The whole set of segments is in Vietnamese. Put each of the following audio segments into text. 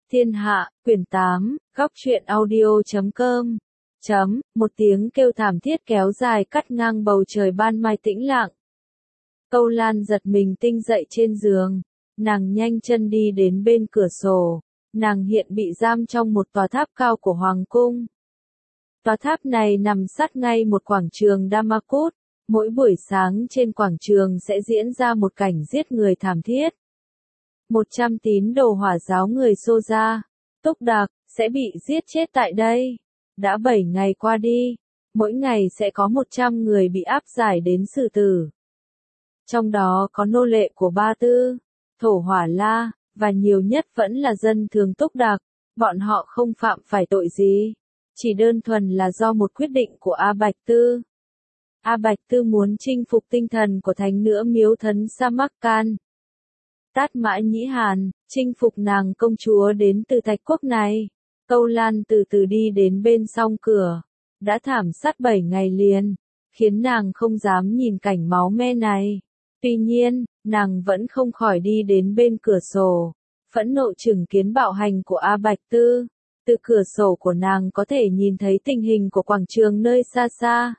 Thiên hạ, quyển 8, góc truyện audio.com. Một tiếng kêu thảm thiết kéo dài cắt ngang bầu trời ban mai tĩnh lặng. Câu Lan giật mình tinh dậy trên giường, nàng nhanh chân đi đến bên cửa sổ, nàng hiện bị giam trong một tòa tháp cao của Hoàng cung. Tòa tháp này nằm sát ngay một quảng trường Damascus, mỗi buổi sáng trên quảng trường sẽ diễn ra một cảnh giết người thảm thiết. 100 tín đồ Hỏa giáo người Xô gia, Túc Đạc, sẽ bị giết chết tại đây. Đã 7 ngày qua đi, mỗi ngày sẽ có 100 người bị áp giải đến xử tử. Trong đó có nô lệ của Ba Tư, Thổ Hỏa La, và nhiều nhất vẫn là dân thường Túc Đạc. Bọn họ không phạm phải tội gì, chỉ đơn thuần là do một quyết định của A Bạch Tư. A Bạch Tư muốn chinh phục tinh thần của thánh nữ Miếu Thấn Samarkand, Tát Mã Nhĩ Hàn, chinh phục nàng công chúa đến từ Thạch Quốc này. Câu Lan từ từ đi đến bên song cửa, đã thảm sát 7 ngày liền, khiến nàng không dám nhìn cảnh máu me này. Tuy nhiên, nàng vẫn không khỏi đi đến bên cửa sổ, phẫn nộ chứng kiến bạo hành của A Bạch Tư. Từ cửa sổ của nàng có thể nhìn thấy tình hình của quảng trường nơi xa xa.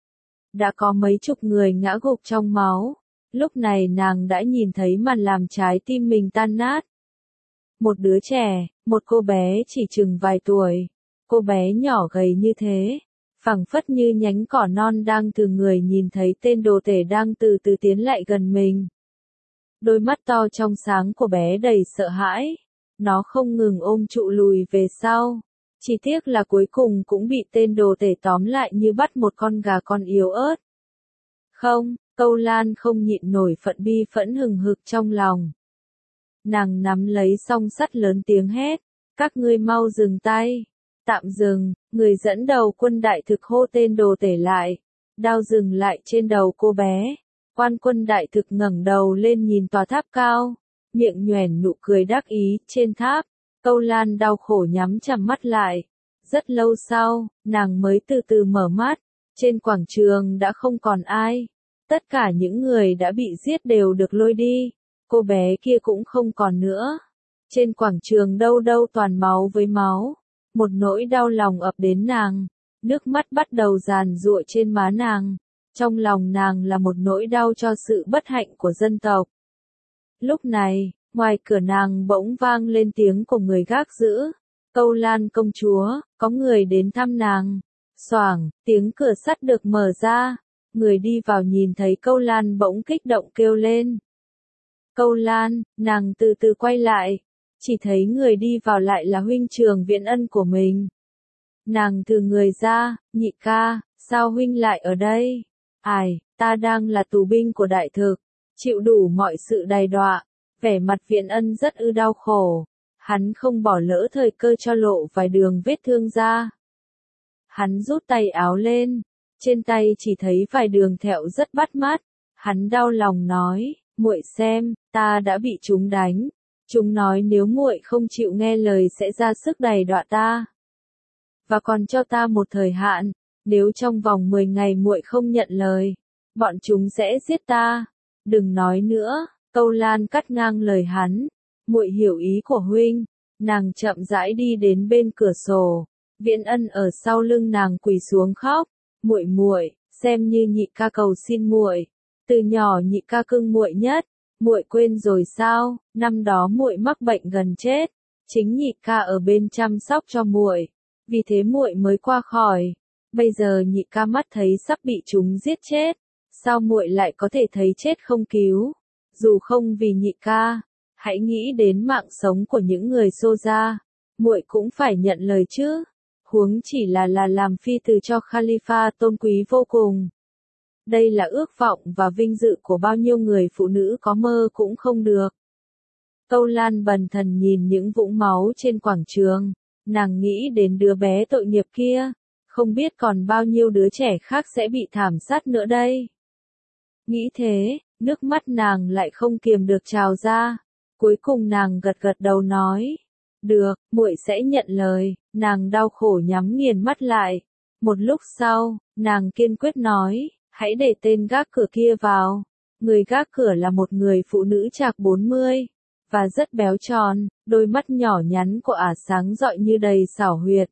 Đã có mấy chục người ngã gục trong máu. Lúc này nàng đã nhìn thấy màn làm trái tim mình tan nát. Một đứa trẻ, một cô bé chỉ chừng vài tuổi. Cô bé nhỏ gầy như thế, phảng phất như nhánh cỏ non đang từ người nhìn thấy tên đồ tể đang từ từ tiến lại gần mình. Đôi mắt to trong sáng của bé đầy sợ hãi. Nó không ngừng ôm trụ lùi về sau. Chỉ tiếc là cuối cùng cũng bị tên đồ tể tóm lại như bắt một con gà con yếu ớt. Không, Câu Lan không nhịn nổi bi phẫn hừng hực trong lòng. Nàng nắm lấy song sắt lớn tiếng hét, các ngươi mau dừng tay. Tạm dừng, người dẫn đầu quân đại thực hô tên đồ tể lại. Đao dừng lại trên đầu cô bé. Quan quân đại thực ngẩng đầu lên nhìn tòa tháp cao, miệng nhoẻn nụ cười đắc ý trên tháp. Câu Lan đau khổ nhắm chằm mắt lại. Rất lâu sau, nàng mới từ từ mở mắt. Trên quảng trường đã không còn ai. Tất cả những người đã bị giết đều được lôi đi. Cô bé kia cũng không còn nữa. Trên quảng trường đâu đâu toàn máu với máu. Một nỗi đau lòng ập đến nàng. Nước mắt bắt đầu giàn giụa trên má nàng. Trong lòng nàng là một nỗi đau cho sự bất hạnh của dân tộc. Lúc này, ngoài cửa nàng bỗng vang lên tiếng của người gác giữ. Câu Lan công chúa, có người đến thăm nàng. Xoảng, tiếng cửa sắt được mở ra. Người đi vào nhìn thấy Câu Lan bỗng kích động kêu lên. Câu Lan, nàng từ từ quay lại. Chỉ thấy người đi vào lại là huynh Trường Viễn Ân của mình. Nàng từ người ra, nhị ca, sao huynh lại ở đây? Ai, ta đang là tù binh của đại thực, chịu đủ mọi sự đày đọa. Vẻ mặt Viễn Ân rất đau khổ. Hắn không bỏ lỡ thời cơ cho lộ vài đường vết thương ra. Hắn rút tay áo lên. Trên tay chỉ thấy vài đường thẹo rất bắt mắt. Hắn đau lòng nói, muội xem, ta đã bị chúng đánh. Chúng nói nếu muội không chịu nghe lời sẽ ra sức đày đọa ta. Và còn cho ta một thời hạn, nếu trong vòng 10 ngày muội không nhận lời, bọn chúng sẽ giết ta. Đừng nói nữa, Câu Lan cắt ngang lời hắn. Muội hiểu ý của huynh. Nàng chậm rãi đi đến bên cửa sổ. Viễn Ân ở sau lưng nàng quỳ xuống khóc. Muội muội, xem như nhị ca cầu xin muội. Từ nhỏ nhị ca cưng muội nhất. Muội quên rồi sao? Năm đó muội mắc bệnh gần chết, chính nhị ca ở bên chăm sóc cho muội, vì thế muội mới qua khỏi. Bây giờ nhị ca mắt thấy sắp bị chúng giết chết, sao muội lại có thể thấy chết không cứu? Dù không vì nhị ca, hãy nghĩ đến mạng sống của những người Xô gia, muội cũng phải nhận lời chứ. Huống chỉ là làm phi từ cho Khalifa tôn quý vô cùng. Đây là ước vọng và vinh dự của bao nhiêu người phụ nữ có mơ cũng không được. Câu Lan bần thần nhìn những vũng máu trên quảng trường. Nàng nghĩ đến đứa bé tội nghiệp kia. Không biết còn bao nhiêu đứa trẻ khác sẽ bị thảm sát nữa đây. Nghĩ thế, nước mắt nàng lại không kiềm được trào ra. Cuối cùng nàng gật gật đầu nói. Được, muội sẽ nhận lời. Nàng đau khổ nhắm nghiền mắt lại. Một lúc sau, nàng kiên quyết nói. Hãy để tên gác cửa kia vào. Người gác cửa là một người phụ nữ chạc 40. và rất béo tròn, đôi mắt nhỏ nhắn của ả sáng rọi như đầy xảo huyệt.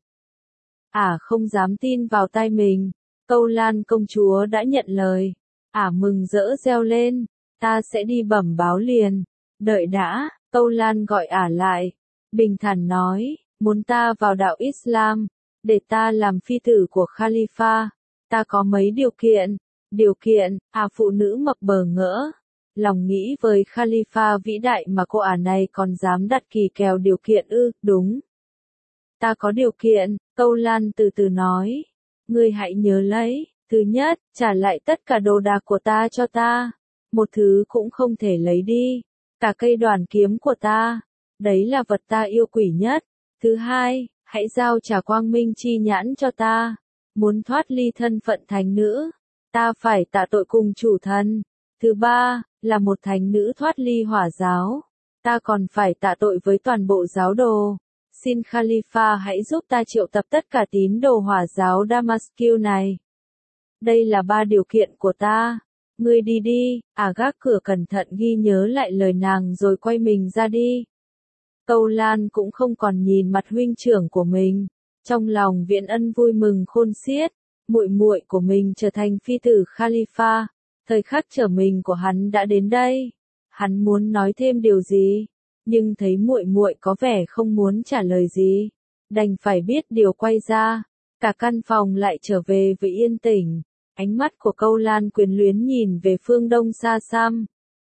Ả không dám tin vào tai mình, Câu Lan công chúa đã nhận lời. Ả mừng rỡ reo lên, ta sẽ đi bẩm báo liền. Đợi đã, Câu Lan gọi ả lại, bình thản nói, muốn ta vào đạo Islam, để ta làm phi tử của Khalifa, ta có mấy điều kiện. Điều kiện, phụ nữ mập bờ ngỡ. Lòng nghĩ với Khalifa vĩ đại mà cô ả này còn dám đặt kỳ kèo điều kiện ư, đúng. Ta có điều kiện, Câu Lan từ từ nói. Ngươi hãy nhớ lấy, thứ nhất, trả lại tất cả đồ đạc của ta cho ta. Một thứ cũng không thể lấy đi. Cả cây đoàn kiếm của ta. Đấy là vật ta yêu quý nhất. Thứ hai, hãy giao trả quang minh chi nhãn cho ta. Muốn thoát ly thân phận thánh nữ, ta phải tạ tội cùng chủ thần. Thứ ba, là một thánh nữ thoát ly hỏa giáo, ta còn phải tạ tội với toàn bộ giáo đồ. Xin Khalifa hãy giúp ta triệu tập tất cả tín đồ hỏa giáo Damascus này. Đây là 3 điều kiện của ta. Ngươi đi đi, gác cửa cẩn thận ghi nhớ lại lời nàng rồi quay mình ra đi. Câu Lan cũng không còn nhìn mặt huynh trưởng của mình. Trong lòng Viễn Ân vui mừng khôn xiết, muội muội của mình trở thành phi tử Khalifa, thời khắc trở mình của hắn đã đến đây. Hắn muốn nói thêm điều gì, nhưng thấy muội muội có vẻ không muốn trả lời gì, đành phải biết điều quay ra. Cả căn phòng lại trở về với yên tĩnh, ánh mắt của Câu Lan quyến luyến nhìn về phương đông xa xăm.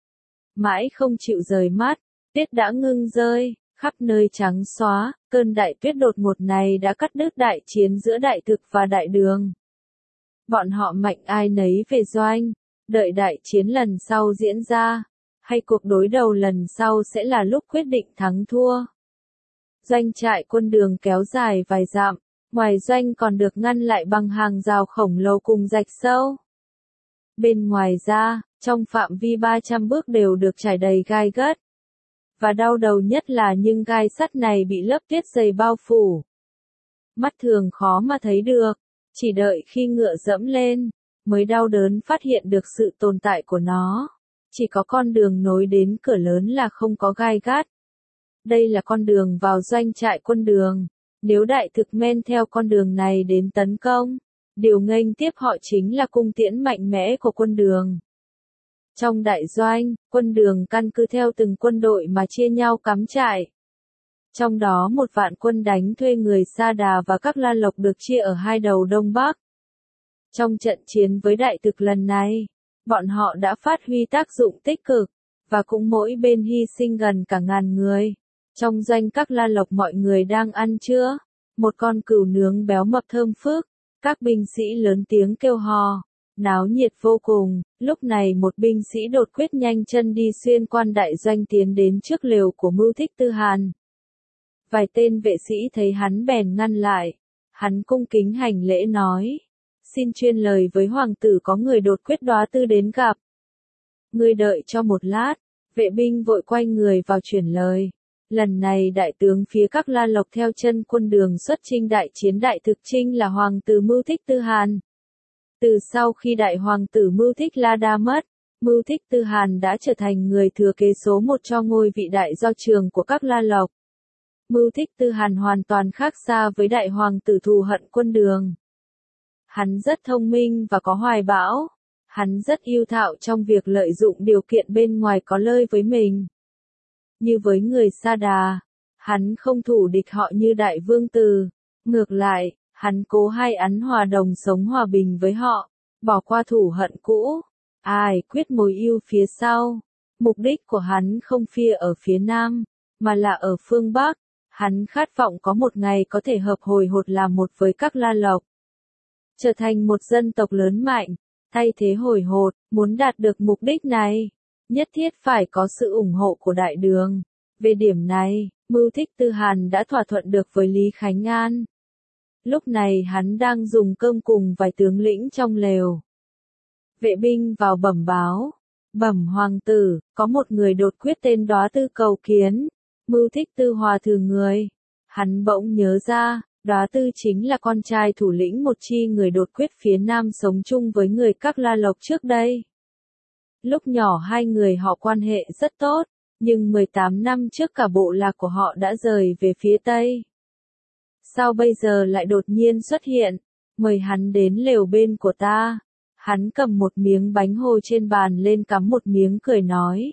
Mãi không chịu rời mắt, tuyết đã ngưng rơi. Khắp nơi trắng xóa, cơn đại tuyết đột ngột này đã cắt đứt đại chiến giữa đại thực và đại đường. Bọn họ mạnh ai nấy về doanh, đợi đại chiến lần sau diễn ra, hay cuộc đối đầu lần sau sẽ là lúc quyết định thắng thua. Doanh trại quân đường kéo dài vài dặm, ngoài doanh còn được ngăn lại bằng hàng rào khổng lồ cùng rạch sâu. Bên ngoài ra, trong phạm vi 300 bước đều được trải đầy gai gắt. Và đau đầu nhất là những gai sắt này bị lớp tuyết dày bao phủ. Mắt thường khó mà thấy được, chỉ đợi khi ngựa dẫm lên, mới đau đớn phát hiện được sự tồn tại của nó. Chỉ có con đường nối đến cửa lớn là không có gai gắt. Đây là con đường vào doanh trại quân đường. Nếu đại thực men theo con đường này đến tấn công, điều nghênh tiếp họ chính là cung tiễn mạnh mẽ của quân đường. Trong đại doanh, quân đường căn cứ theo từng quân đội mà chia nhau cắm trại. Trong đó 1 vạn quân đánh thuê người Sa Đà và các La Lộc được chia ở 2 đầu Đông Bắc. Trong trận chiến với đại thực lần này, bọn họ đã phát huy tác dụng tích cực, và cũng mỗi bên hy sinh gần cả 1000 người. Trong doanh các La Lộc mọi người đang ăn trưa, một con cừu nướng béo mập thơm phức, các binh sĩ lớn tiếng kêu hò. Náo nhiệt vô cùng, lúc này một binh sĩ đột quyết nhanh chân đi xuyên quan đại doanh tiến đến trước lều của Mưu Thích Tư Hàn. Vài tên vệ sĩ thấy hắn bèn ngăn lại, hắn cung kính hành lễ nói, xin chuyên lời với hoàng tử có người đột quyết Đoá Tư đến gặp. Ngươi đợi cho một lát, vệ binh vội quay người vào chuyển lời. Lần này đại tướng phía các La Lộc theo chân quân đường xuất chinh đại chiến đại thực chinh là hoàng tử Mưu Thích Tư Hàn. Từ sau khi đại hoàng tử Mưu Thích La Đa mất, Mưu Thích Tư Hàn đã trở thành người thừa kế số 1 cho ngôi vị đại do trường của các La Lộc. Mưu Thích Tư Hàn hoàn toàn khác xa với đại hoàng tử thù hận quân đường. Hắn rất thông minh và có hoài bão. Hắn rất yêu thạo trong việc lợi dụng điều kiện bên ngoài có lợi với mình. Như với người Sa Đà, hắn không thù địch họ như đại vương tử. Ngược lại, hắn cố hay án hòa đồng sống hòa bình với họ, bỏ qua thù hận cũ, quyết mối yêu phía sau. Mục đích của hắn không phía ở phía Nam, mà là ở phương Bắc. Hắn khát vọng có một ngày có thể hợp hồi hột làm một với các La Lộc. Trở thành một dân tộc lớn mạnh, thay thế hồi hột, muốn đạt được mục đích này, nhất thiết phải có sự ủng hộ của đại đường. Về điểm này, Mưu Thích Tư Hàn đã thỏa thuận được với Lý Khánh An. Lúc này hắn đang dùng cơm cùng vài tướng lĩnh trong lều. Vệ binh vào bẩm báo. Bẩm hoàng tử, có một người đột quyết tên Đoá Tư cầu kiến. Mưu Thích Tư hòa thừa người. Hắn bỗng nhớ ra, Đoá Tư chính là con trai thủ lĩnh một chi người đột quyết phía Nam sống chung với người các La Lộc trước đây. Lúc nhỏ hai người họ quan hệ rất tốt, Nhưng 18 năm trước cả bộ lạc của họ đã rời về phía Tây. Sao bây giờ lại đột nhiên xuất hiện? Mời hắn đến lều bên của ta. Hắn cầm một miếng bánh hồ trên bàn lên cắm một miếng cười nói.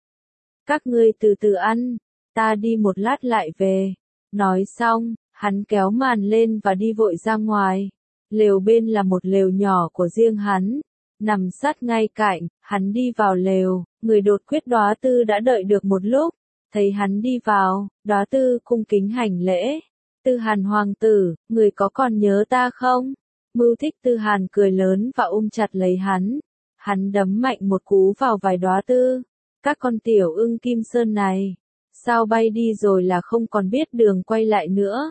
Các ngươi từ từ ăn, ta đi một lát lại về. Nói xong, hắn kéo màn lên và đi vội ra ngoài. Lều bên là một lều nhỏ của riêng hắn. Nằm sát ngay cạnh, hắn đi vào lều, người đột quyết Đóa Tư đã đợi được một lúc. Thấy hắn đi vào, Đóa Tư cung kính hành lễ. Tư Hàn hoàng tử, người có còn nhớ ta không? Mưu Thích Tư Hàn cười lớn và ôm chặt lấy hắn. Hắn đấm mạnh một cú vào vai Đóa Tư. Các con tiểu ưng Kim Sơn này, sao bay đi rồi là không còn biết đường quay lại nữa?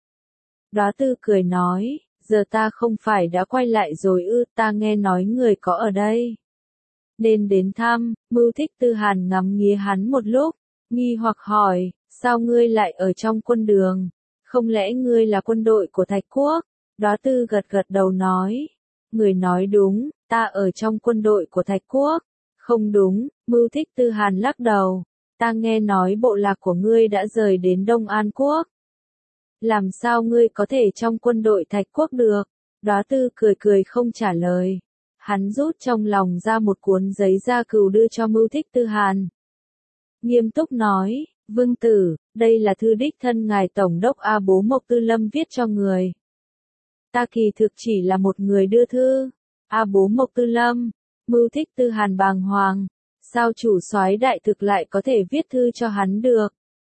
Đóa Tư cười nói, giờ ta không phải đã quay lại rồi ư, ta nghe nói người có ở đây. Nên đến thăm. Mưu Thích Tư Hàn ngắm nghía hắn một lúc, nghi hoặc hỏi, sao ngươi lại ở trong quân đường? Không lẽ ngươi là quân đội của Thạch Quốc? Đóa Tư gật gật đầu nói, người nói đúng, ta ở trong quân đội của Thạch Quốc. Không đúng, Mưu Thích Tư Hàn lắc đầu, ta nghe nói bộ lạc của ngươi đã rời đến Đông An Quốc. Làm sao ngươi có thể trong quân đội Thạch Quốc được? Đóa Tư cười cười không trả lời. Hắn rút trong lòng ra một cuốn giấy da cừu đưa cho Mưu Thích Tư Hàn. Nghiêm túc nói, vương tử, đây là thư đích thân ngài Tổng đốc A Bố Mộc Tư Lâm viết cho người. Ta kỳ thực chỉ là một người đưa thư. A Bố Mộc Tư Lâm. Mưu Thích Tư Hàn bàng hoàng. Sao chủ soái đại thực lại có thể viết thư cho hắn được?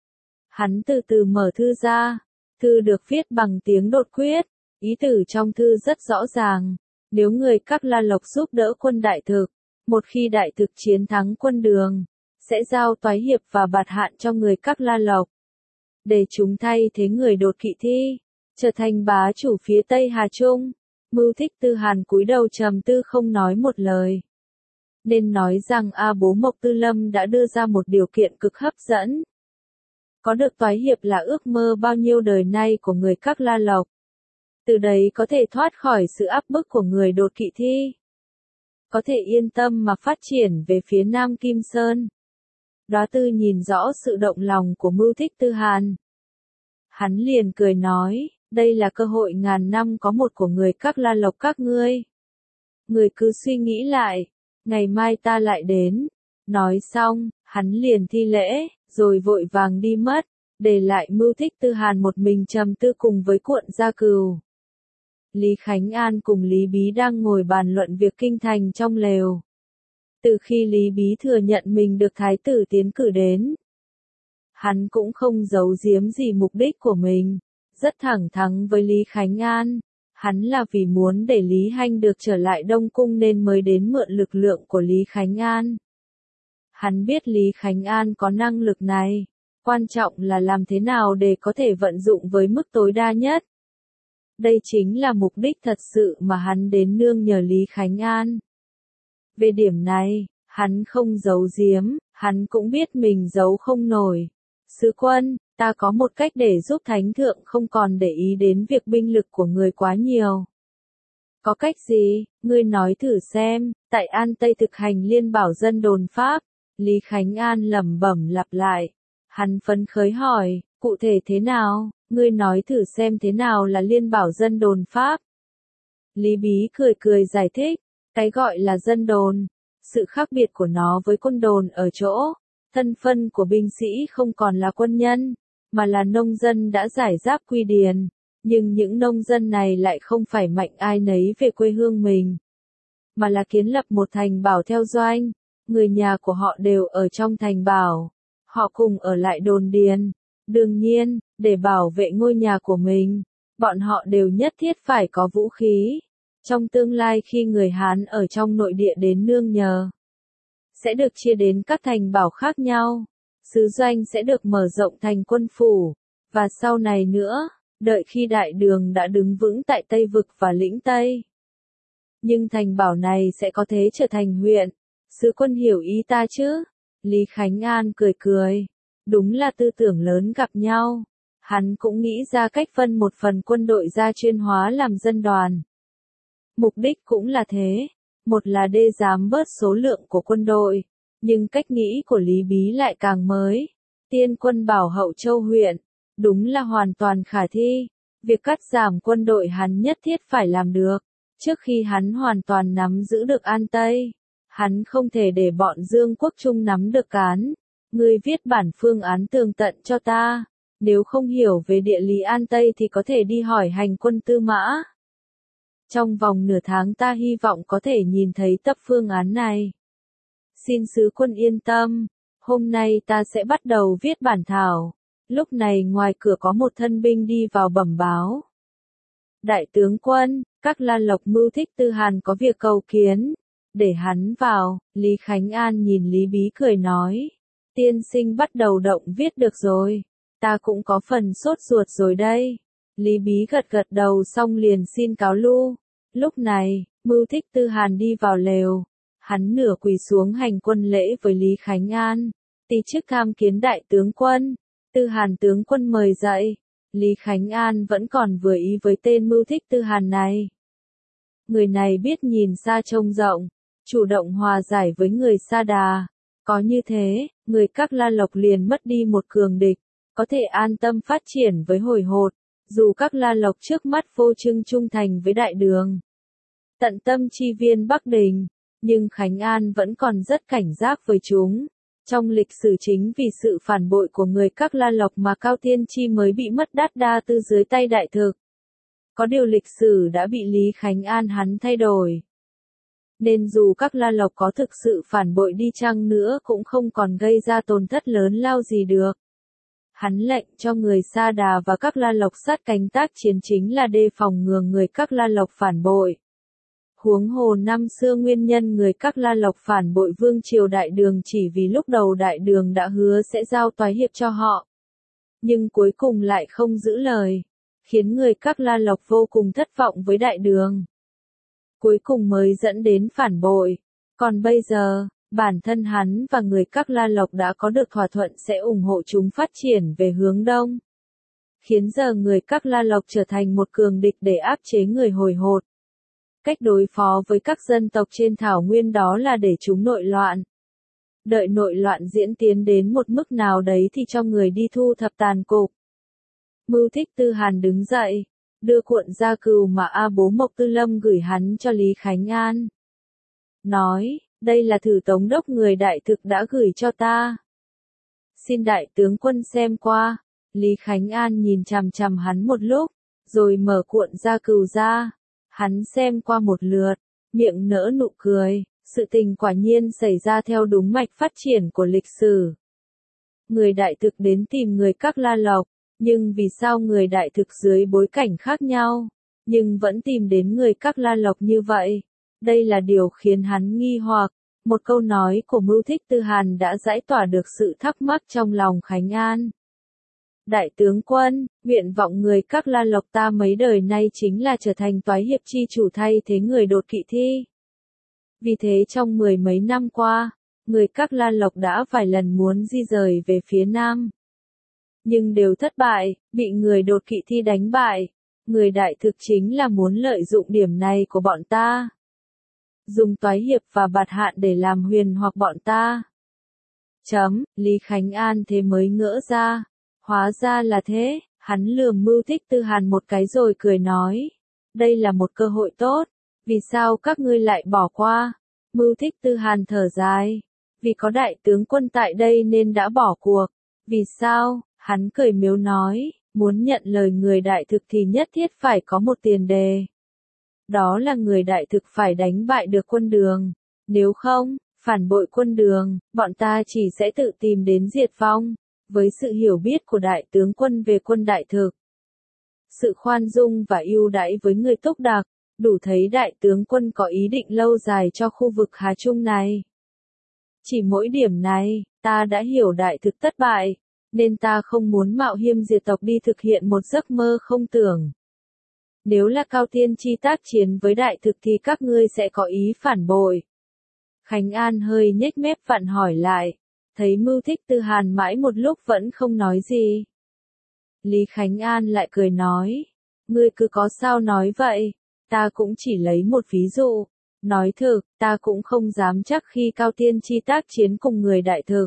Hắn từ từ mở thư ra. Thư được viết bằng tiếng đột quyết. Ý tử trong thư rất rõ ràng. Nếu người các La Lộc giúp đỡ quân đại thực, một khi đại thực chiến thắng quân đường, sẽ giao toái hiệp và bạt hạn cho người các La Lộc. Để chúng thay thế người đột kỵ thi, trở thành bá chủ phía Tây Hà Trung. Mưu Thích Tư Hàn cúi đầu trầm tư không nói một lời. Nên nói rằng A Bố Mộc Tư Lâm đã đưa ra một điều kiện cực hấp dẫn. Có được toái hiệp là ước mơ bao nhiêu đời nay của người các La Lộc. Từ đấy có thể thoát khỏi sự áp bức của người đột kỵ thi. Có thể yên tâm mà phát triển về phía Nam Kim Sơn. Đóa Tư nhìn rõ sự động lòng của Mưu Thích Tư Hàn. Hắn liền cười nói, đây là cơ hội ngàn năm có một của người các La Lộc các ngươi. Người cứ suy nghĩ lại, ngày mai ta lại đến. Nói xong, hắn liền thi lễ, rồi vội vàng đi mất, để lại Mưu Thích Tư Hàn một mình trầm tư cùng với cuộn da cừu. Lý Khánh An cùng Lý Bí đang ngồi bàn luận việc kinh thành trong lều. Từ khi Lý Bí thừa nhận mình được thái tử tiến cử đến, hắn cũng không giấu giếm gì mục đích của mình, rất thẳng thắn với Lý Khánh An. Hắn là vì muốn để Lý Hanh được trở lại Đông Cung nên mới đến mượn lực lượng của Lý Khánh An. Hắn biết Lý Khánh An có năng lực này, quan trọng là làm thế nào để có thể vận dụng với mức tối đa nhất. Đây chính là mục đích thật sự mà hắn đến nương nhờ Lý Khánh An. Về điểm này, hắn không giấu giếm, hắn cũng biết mình giấu không nổi. Sứ quân, ta có một cách để giúp Thánh Thượng không còn để ý đến việc binh lực của người quá nhiều. Có cách gì, ngươi nói thử xem. Tại An Tây thực hành liên bảo dân đồn Pháp. Lý Khánh An lẩm bẩm lặp lại. Hắn phấn khởi hỏi, cụ thể thế nào, ngươi nói thử xem thế nào là liên bảo dân đồn Pháp. Lý Bí cười cười giải thích, cái gọi là dân đồn, sự khác biệt của nó với quân đồn ở chỗ, thân phân của binh sĩ không còn là quân nhân, mà là nông dân đã giải giáp quy điền, nhưng những nông dân này lại không phải mạnh ai nấy về quê hương mình, mà là kiến lập một thành bảo theo doanh, người nhà của họ đều ở trong thành bảo, họ cùng ở lại đồn điền. Đương nhiên, để bảo vệ ngôi nhà của mình, bọn họ đều nhất thiết phải có vũ khí. Trong tương lai khi người Hán ở trong nội địa đến nương nhờ, sẽ được chia đến các thành bảo khác nhau. Sứ doanh sẽ được mở rộng thành quân phủ, và sau này nữa, đợi khi đại đường đã đứng vững tại Tây Vực và lĩnh Tây. Nhưng thành bảo này sẽ có thế trở thành huyện. Sứ quân hiểu ý ta chứ? Lý Khánh An cười cười. Đúng là tư tưởng lớn gặp nhau. Hắn cũng nghĩ ra cách phân một phần quân đội ra chuyên hóa làm dân đoàn. Mục đích cũng là thế. Một là đê giám bớt số lượng của quân đội. Nhưng cách nghĩ của Lý Bí lại càng mới. Tiên quân bảo Hậu Châu huyện, đúng là hoàn toàn khả thi. Việc cắt giảm quân đội hắn nhất thiết phải làm được. Trước khi hắn hoàn toàn nắm giữ được An Tây, hắn không thể để bọn Dương Quốc Trung nắm được cán. Ngươi viết bản phương án tường tận cho ta. Nếu không hiểu về địa lý An Tây thì có thể đi hỏi hành quân Tư Mã. Trong vòng nửa tháng ta hy vọng có thể nhìn thấy tập phương án này. Xin sứ quân yên tâm, hôm nay ta sẽ bắt đầu viết bản thảo. Lúc này ngoài cửa có một thân binh đi vào bẩm báo. Đại tướng quân, các La Lộc Mưu Thích Tư Hàn có việc cầu kiến. Để hắn vào, Lý Khánh An nhìn Lý Bí cười nói. Tiên sinh bắt đầu động viết được rồi. Ta cũng có phần sốt ruột rồi đây. Lý Bí gật gật đầu xong liền xin cáo lưu. Lúc này, Mưu Thích Tư Hàn đi vào lều. Hắn nửa quỳ xuống hành quân lễ với Lý Khánh An. Tí chức tham kiến đại tướng quân. Tư Hàn tướng quân mời dậy. Lý Khánh An vẫn còn vừa ý với tên Mưu Thích Tư Hàn này. Người này biết nhìn xa trông rộng, chủ động hòa giải với người Sa Đà. Có như thế, người các La Lộc liền mất đi một cường địch, có thể an tâm phát triển với Hồi Hột. Dù các La Lộc trước mắt vô trưng trung thành với Đại Đường, tận tâm chi viên Bắc Đình, nhưng Khánh An vẫn còn rất cảnh giác với chúng. Trong lịch sử chính vì sự phản bội của người các La Lộc mà Cao Tiên Chi mới bị mất Đát Đa Tư dưới tay Đại Thực. Có điều lịch sử đã bị Lý Khánh An hắn thay đổi. Nên dù các La Lộc có thực sự phản bội đi chăng nữa cũng không còn gây ra tổn thất lớn lao gì được. Hắn lệnh cho người Sa Đà và các La Lộc sát cánh tác chiến chính là đề phòng ngừa người các La Lộc phản bội. Huống hồ năm xưa nguyên nhân người các La Lộc phản bội vương triều Đại Đường chỉ vì lúc đầu Đại Đường đã hứa sẽ giao toái hiệp cho họ. Nhưng cuối cùng lại không giữ lời, khiến người các La Lộc vô cùng thất vọng với Đại Đường. Cuối cùng mới dẫn đến phản bội. Còn bây giờ, bản thân hắn và người các La Lộc đã có được thỏa thuận sẽ ủng hộ chúng phát triển về hướng đông. Khiến giờ người các La Lộc trở thành một cường địch để áp chế người Hồi Hột. Cách đối phó với các dân tộc trên thảo nguyên đó là để chúng nội loạn. Đợi nội loạn diễn tiến đến một mức nào đấy thì cho người đi thu thập tàn cục. Mưu Thích Tư Hàn đứng dậy, đưa cuộn gia cừu mà A Bố Mộc Tư Lâm gửi hắn cho Lý Khánh An. Nói, đây là thử tống đốc người Đại Thực đã gửi cho ta. Xin đại tướng quân xem qua. Lý Khánh An nhìn chằm chằm hắn một lúc, rồi mở cuộn gia cừu ra. Hắn xem qua một lượt, miệng nở nụ cười, sự tình quả nhiên xảy ra theo đúng mạch phát triển của lịch sử. Người Đại Thực đến tìm người các La Lộc, nhưng vì sao người Đại Thực dưới bối cảnh khác nhau, nhưng vẫn tìm đến người các La Lộc như vậy? Đây là điều khiến hắn nghi hoặc. Một câu nói của Mưu Thích Tư Hàn đã giải tỏa được sự thắc mắc trong lòng Khánh An. Đại tướng quân, nguyện vọng người các La Lộc ta mấy đời nay chính là trở thành toái hiệp chi chủ thay thế người Đột Kỵ Thi. Vì thế trong 10 mấy năm qua, người các La Lộc đã vài lần muốn di rời về phía Nam. Nhưng đều thất bại, bị người Đột Kỵ Thi đánh bại. Người Đại Thực chính là muốn lợi dụng điểm này của bọn ta. Dùng toái hiệp và bạt hạn để làm huyền hoặc bọn ta. Lý Khánh An thế mới ngỡ ra. Hóa ra là thế, hắn lườm Mưu Thích Tư Hàn một cái rồi cười nói. Đây là một cơ hội tốt, vì sao các ngươi lại bỏ qua? Mưu Thích Tư Hàn thở dài. Vì có đại tướng quân tại đây nên đã bỏ cuộc. Vì sao? Hắn cười miếu nói, muốn nhận lời người Đại Thực thì nhất thiết phải có một tiền đề. Đó là người Đại Thực phải đánh bại được quân Đường. Nếu không, phản bội quân Đường, bọn ta chỉ sẽ tự tìm đến diệt vong. Với sự hiểu biết của đại tướng quân về quân Đại Thực, sự khoan dung và ưu đãi với người Túc Đạc, đủ thấy đại tướng quân có ý định lâu dài cho khu vực Hà Trung này. Chỉ mỗi điểm này, ta đã hiểu Đại Thực thất bại, nên ta không muốn mạo hiểm diệt tộc đi thực hiện một giấc mơ không tưởng. Nếu là Cao Tiên Chi tác chiến với Đại Thực thì các ngươi sẽ có ý phản bội. Khánh An hơi nhếch mép vặn hỏi lại. Thấy Mưu Thích Tư Hàn mãi một lúc vẫn không nói gì. Lý Khánh An lại cười nói. Ngươi cứ có sao nói vậy, ta cũng chỉ lấy một ví dụ. Nói thực, ta cũng không dám chắc khi Cao Tiên Chi tác chiến cùng người Đại Thực.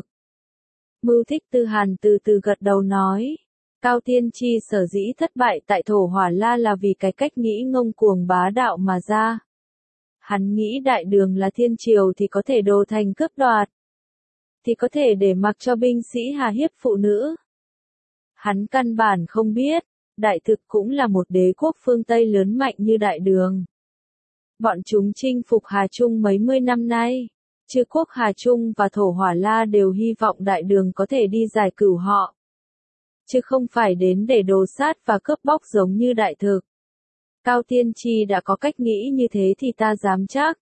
Mưu Thích Tư Hàn từ từ gật đầu nói. Cao Tiên Chi sở dĩ thất bại tại Thổ Hỏa La là vì cái cách nghĩ ngông cuồng bá đạo mà ra. Hắn nghĩ đại đường là thiên triều thì có thể đồ thành cướp đoạt. Thì có thể để mặc cho binh sĩ hà hiếp phụ nữ. Hắn căn bản không biết, Đại Thực cũng là một đế quốc phương Tây lớn mạnh như đại đường. Bọn chúng chinh phục Hà Trung mấy mươi năm nay. Chư quốc Hà Trung và Thổ Hỏa La đều hy vọng đại đường có thể đi giải cửu họ. Chứ không phải đến để đồ sát và cướp bóc giống như Đại Thực. Cao Tiên Chi đã có cách nghĩ như thế thì ta dám chắc.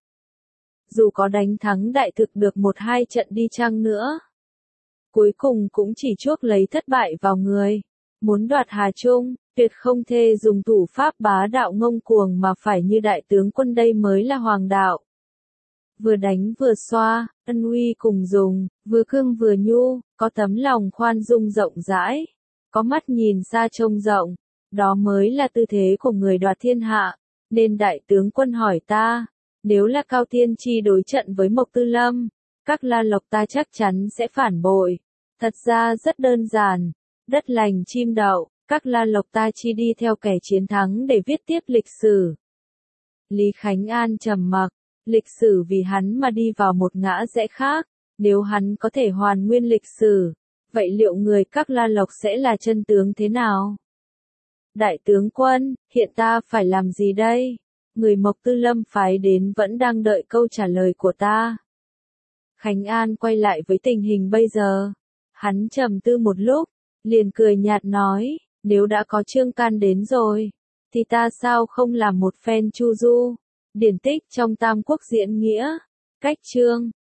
Dù có đánh thắng Đại Thực được 1-2 trận đi chăng nữa. Cuối cùng cũng chỉ chuốc lấy thất bại vào người. Muốn đoạt Hà Trung, tuyệt không thể dùng thủ pháp bá đạo ngông cuồng mà phải như đại tướng quân đây mới là hoàng đạo. Vừa đánh vừa xoa, ân uy cùng dùng, vừa cương vừa nhu, có tấm lòng khoan dung rộng rãi, có mắt nhìn xa trông rộng, đó mới là tư thế của người đoạt thiên hạ. Nên đại tướng quân hỏi ta, nếu là Cao Tiên Chi đối trận với Mộc Tư Lâm, các La Lộc ta chắc chắn sẽ phản bội. Thật ra rất đơn giản, đất lành chim đậu, các La Lộc ta chi đi theo kẻ chiến thắng để viết tiếp lịch sử. Lý Khánh An trầm mặc, lịch sử vì hắn mà đi vào một ngã rẽ khác, nếu hắn có thể hoàn nguyên lịch sử, vậy liệu người các La Lộc sẽ là chân tướng thế nào? Đại tướng quân, hiện ta phải làm gì đây? Người Mộc Tư Lâm phái đến vẫn đang đợi câu trả lời của ta. Khánh An quay lại với tình hình bây giờ. Hắn trầm tư một lúc, liền cười nhạt nói, nếu đã có Trương Can đến rồi, thì ta sao không làm một phen chu du, điển tích trong Tam Quốc diễn nghĩa, cách Trương,